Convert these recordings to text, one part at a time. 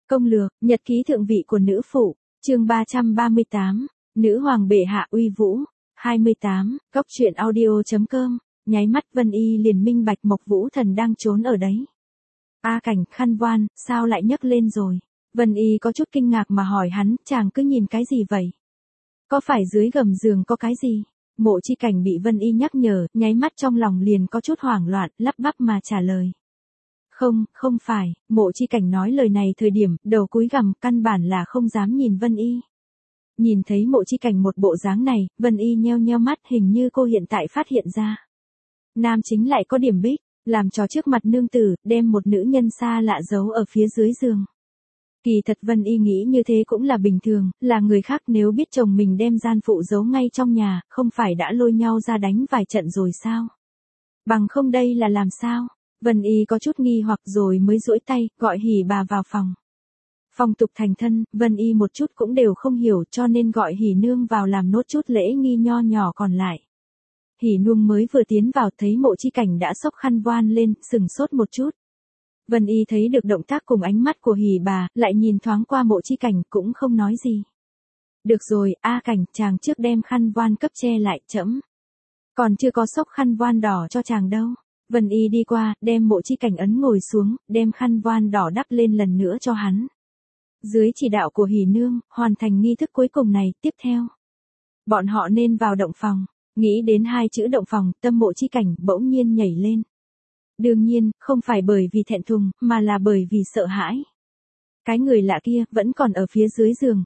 Công lược, nhật ký thượng vị của nữ phụ, chương 338, nữ hoàng bệ hạ uy vũ, 28, góc truyện audio.com, nháy mắt Vân Y liền minh bạch Mộc Vũ Thần đang trốn ở đấy. A Cảnh, khăn voan, sao lại nhấc lên rồi? Vân Y có chút kinh ngạc mà hỏi hắn, chàng cứ nhìn cái gì vậy? Có phải dưới gầm giường có cái gì? Mộ Chi Cảnh bị Vân Y nhắc nhở, nháy mắt trong lòng liền có chút hoảng loạn, lắp bắp mà trả lời. Không phải, Mộ Chi Cảnh nói lời này thời điểm, đầu cúi gằm, căn bản là không dám nhìn Vân Y. Nhìn thấy Mộ Chi Cảnh một bộ dáng này, Vân Y nheo nheo mắt, hình như cô hiện tại phát hiện ra. Nam chính lại có điểm bích, làm trò trước mặt nương tử, đem một nữ nhân xa lạ giấu ở phía dưới giường. Kỳ thật Vân Y nghĩ như thế cũng là bình thường, là người khác nếu biết chồng mình đem gian phụ giấu ngay trong nhà, không phải đã lôi nhau ra đánh vài trận rồi sao? Bằng không đây là làm sao? Vân Y có chút nghi hoặc rồi mới duỗi tay, gọi Hỉ Bà vào phòng. Phong tục thành thân, Vân Y một chút cũng đều không hiểu cho nên gọi Hỉ Nương vào làm nốt chút lễ nghi nho nhỏ còn lại. Hỉ Nương mới vừa tiến vào thấy Mộ Chi Cảnh đã xốc khăn voan lên, sừng sốt một chút. Vân Y thấy được động tác cùng ánh mắt của Hỉ Bà, lại nhìn thoáng qua Mộ Chi Cảnh cũng không nói gì. Được rồi, A Cảnh, chàng trước đem khăn voan cấp che lại, trẫm còn chưa có xốc khăn voan đỏ cho chàng đâu. Vân Y đi qua, đem Mộ Chi Cảnh ấn ngồi xuống, đem khăn voan đỏ đắp lên lần nữa cho hắn. Dưới chỉ đạo của Hỉ Nương, hoàn thành nghi thức cuối cùng này, tiếp theo. Bọn họ nên vào động phòng, nghĩ đến hai chữ động phòng, tâm Mộ Chi Cảnh bỗng nhiên nhảy lên. Đương nhiên, không phải bởi vì thẹn thùng, mà là bởi vì sợ hãi. Cái người lạ kia, vẫn còn ở phía dưới giường,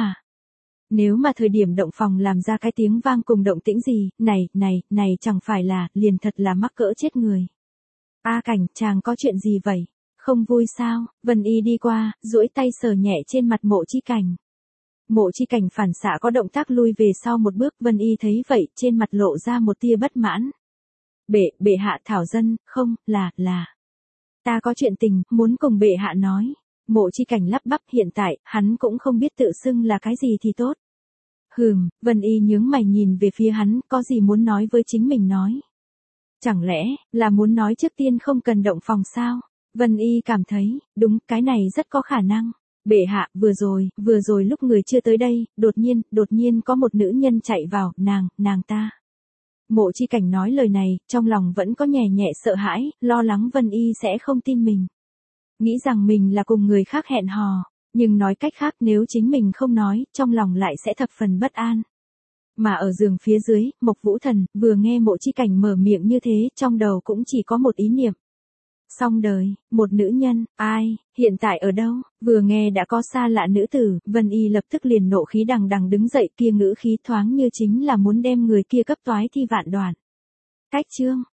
nếu mà thời điểm động phòng làm ra cái tiếng vang cùng động tĩnh gì, này chẳng phải là, liền thật là mắc cỡ chết người. A Cảnh, chàng có chuyện gì vậy? Không vui sao? Vân Y đi qua, duỗi tay sờ nhẹ trên mặt Mộ Chi Cảnh. Mộ Chi Cảnh phản xạ có động tác lui về sau một bước, Vân Y thấy vậy, trên mặt lộ ra một tia bất mãn. Bệ hạ thảo dân, không, là. Ta có chuyện tình, muốn cùng bệ hạ nói. Mộ Chi Cảnh lắp bắp, hiện tại, hắn cũng không biết tự xưng là cái gì thì tốt. Vân Y nhướng mày nhìn về phía hắn, có gì muốn nói với chính mình nói. Chẳng lẽ, là muốn nói trước tiên không cần động phòng sao? Vân Y cảm thấy, đúng, cái này rất có khả năng. Bệ hạ, vừa rồi lúc người chưa tới đây, đột nhiên có một nữ nhân chạy vào, nàng ta. Mộ Chi Cảnh nói lời này, trong lòng vẫn có nhẹ sợ hãi, lo lắng Vân Y sẽ không tin mình. Nghĩ rằng mình là cùng người khác hẹn hò, nhưng nói cách khác nếu chính mình không nói, trong lòng lại sẽ thập phần bất an. Mà ở giường phía dưới, Mộc Vũ Thần, vừa nghe Mộ Chi Cảnh mở miệng như thế, trong đầu cũng chỉ có một ý niệm. Xong đời, một nữ nhân, ai, hiện tại ở đâu? Vừa nghe đã có xa lạ nữ tử, Vân Y lập tức liền nộ khí đằng đứng dậy, kia ngữ khí thoáng như chính là muốn đem người kia cấp toái thi vạn đoạn. Cách chương,